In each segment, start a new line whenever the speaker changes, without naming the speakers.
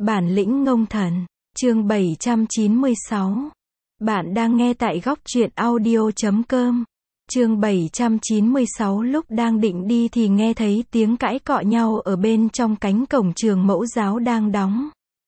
Bản lĩnh ngông thần, chương 796. Bạn đang nghe tại góc truyện audio.com. Chương 796. Lúc đang định đi thì nghe thấy tiếng cãi cọ nhau ở bên trong cánh cổng trường mẫu giáo đang đóng.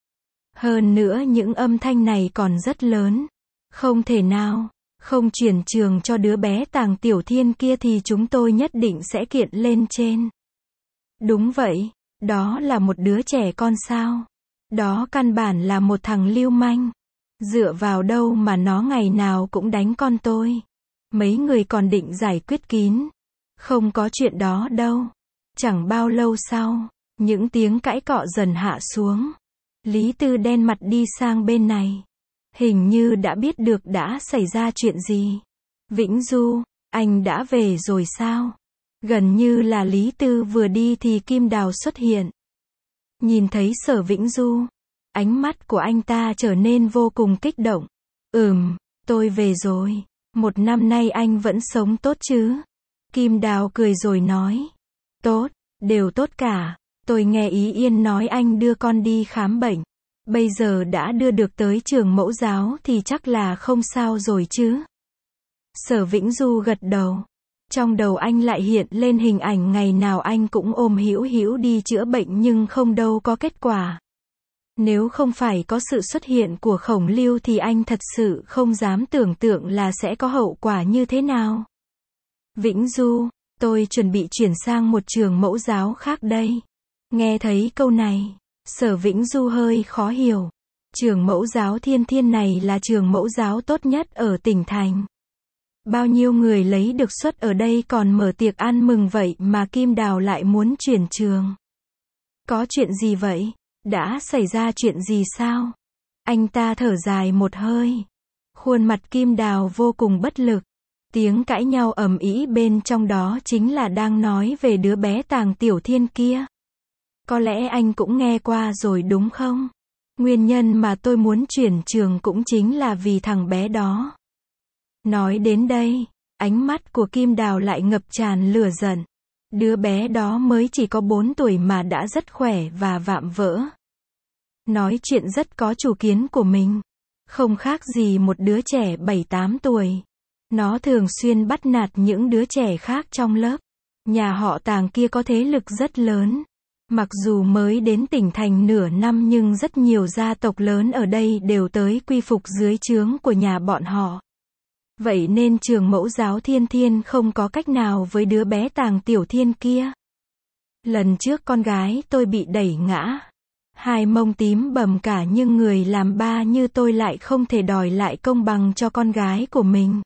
Hơn nữa những âm thanh này còn rất lớn. Không thể nào, không chuyển trường cho đứa bé Tàng Tiểu Thiên kia thì chúng tôi nhất định sẽ kiện lên trên. Đúng vậy, đó là một đứa trẻ con sao? Đó căn bản là một thằng lưu manh. Dựa vào đâu mà nó ngày nào cũng đánh con tôi? Mấy người còn định giải quyết kín. Không có chuyện đó đâu. Chẳng bao lâu sau, những tiếng cãi cọ dần hạ xuống. Lý Tư đen mặt đi sang bên này. Hình như đã biết được đã xảy ra chuyện gì. Vĩnh Du, anh đã về rồi sao? Gần như là Lý Tư vừa đi thì Kim Đào xuất hiện. Nhìn thấy Sở Vĩnh Du, ánh mắt của anh ta trở nên vô cùng kích động. Tôi về rồi. Một năm nay anh vẫn sống tốt chứ? Kim Đào cười rồi nói. Tốt, đều tốt cả. Tôi nghe Ý Yên nói anh đưa con đi khám bệnh. Bây giờ đã đưa được tới trường mẫu giáo thì chắc là không sao rồi chứ? Sở Vĩnh Du gật đầu. Trong đầu anh lại hiện lên hình ảnh ngày nào anh cũng ôm Hữu Hữu đi chữa bệnh nhưng không đâu có kết quả. Nếu không phải có sự xuất hiện của Khổng Lưu thì anh thật sự không dám tưởng tượng là sẽ có hậu quả như thế nào. Vĩnh Du, tôi chuẩn bị chuyển sang một trường mẫu giáo khác đây. Nghe thấy câu này, Sở Vĩnh Du hơi khó hiểu. Trường mẫu giáo Thiên Thiên này là trường mẫu giáo tốt nhất ở tỉnh thành. Bao nhiêu người lấy được suất ở đây còn mở tiệc ăn mừng vậy mà Kim Đào lại muốn chuyển trường. Có chuyện gì vậy? Đã xảy ra chuyện gì sao? Anh ta thở dài một hơi. Khuôn mặt Kim Đào vô cùng bất lực. Tiếng cãi nhau ầm ĩ bên trong đó chính là đang nói về đứa bé Tàng Tiểu Thiên kia. Có lẽ anh cũng nghe qua rồi đúng không? Nguyên nhân mà tôi muốn chuyển trường cũng chính là vì thằng bé đó. Nói đến đây, ánh mắt của Kim Đào lại ngập tràn lửa giận. Đứa bé đó mới chỉ có 4 tuổi mà đã rất khỏe và vạm vỡ. Nói chuyện rất có chủ kiến của mình. Không khác gì một đứa trẻ 7-8 tuổi. Nó thường xuyên bắt nạt những đứa trẻ khác trong lớp. Nhà họ Tàng kia có thế lực rất lớn. Mặc dù mới đến tỉnh thành nửa năm nhưng rất nhiều gia tộc lớn ở đây đều tới quy phục dưới trướng của nhà bọn họ. Vậy nên trường mẫu giáo Thiên Thiên không có cách nào với đứa bé Tàng Tiểu Thiên kia. Lần trước con gái tôi bị đẩy ngã. Hai mông tím bầm cả nhưng người làm ba như tôi lại không thể đòi lại công bằng cho con gái của mình.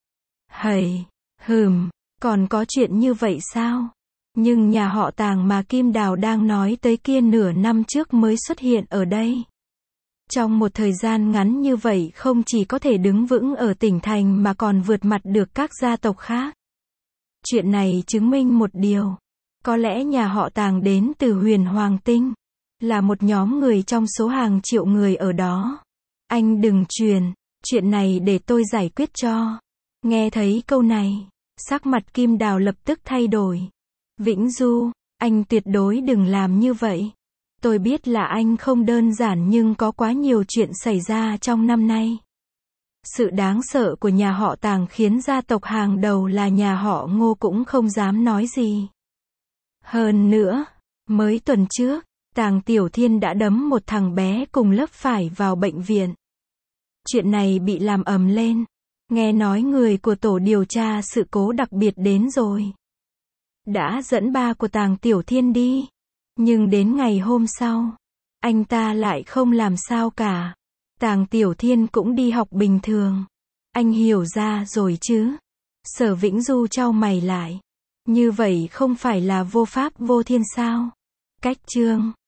Còn có chuyện như vậy sao? Nhưng nhà họ Tàng mà Kim Đào đang nói tới kia nửa năm trước mới xuất hiện ở đây. Trong một thời gian ngắn như vậy không chỉ có thể đứng vững ở tỉnh thành mà còn vượt mặt được các gia tộc khác. Chuyện này chứng minh một điều. Có lẽ nhà họ Tàng đến từ Huyền Hoàng Tinh. Là một nhóm người trong số hàng triệu người ở đó. Anh đừng truyền. Chuyện này để tôi giải quyết cho. Nghe thấy câu này, sắc mặt Kim Đào lập tức thay đổi. Vĩnh Du, anh tuyệt đối đừng làm như vậy. Tôi biết là anh không đơn giản nhưng có quá nhiều chuyện xảy ra trong năm nay. Sự đáng sợ của nhà họ Tàng khiến gia tộc hàng đầu là nhà họ Ngô cũng không dám nói gì. Hơn nữa, mới tuần trước, Tàng Tiểu Thiên đã đấm một thằng bé cùng lớp phải vào bệnh viện. Chuyện này bị làm ầm lên. Nghe nói người của tổ điều tra sự cố đặc biệt đến rồi. Đã dẫn ba của Tàng Tiểu Thiên đi. Nhưng đến ngày hôm sau, anh ta lại không làm sao cả. Tàng Tiểu Thiên cũng đi học bình thường. Anh hiểu ra rồi chứ? Sở Vĩnh Du chau mày lại. Như vậy không phải là vô pháp vô thiên sao? Cách chương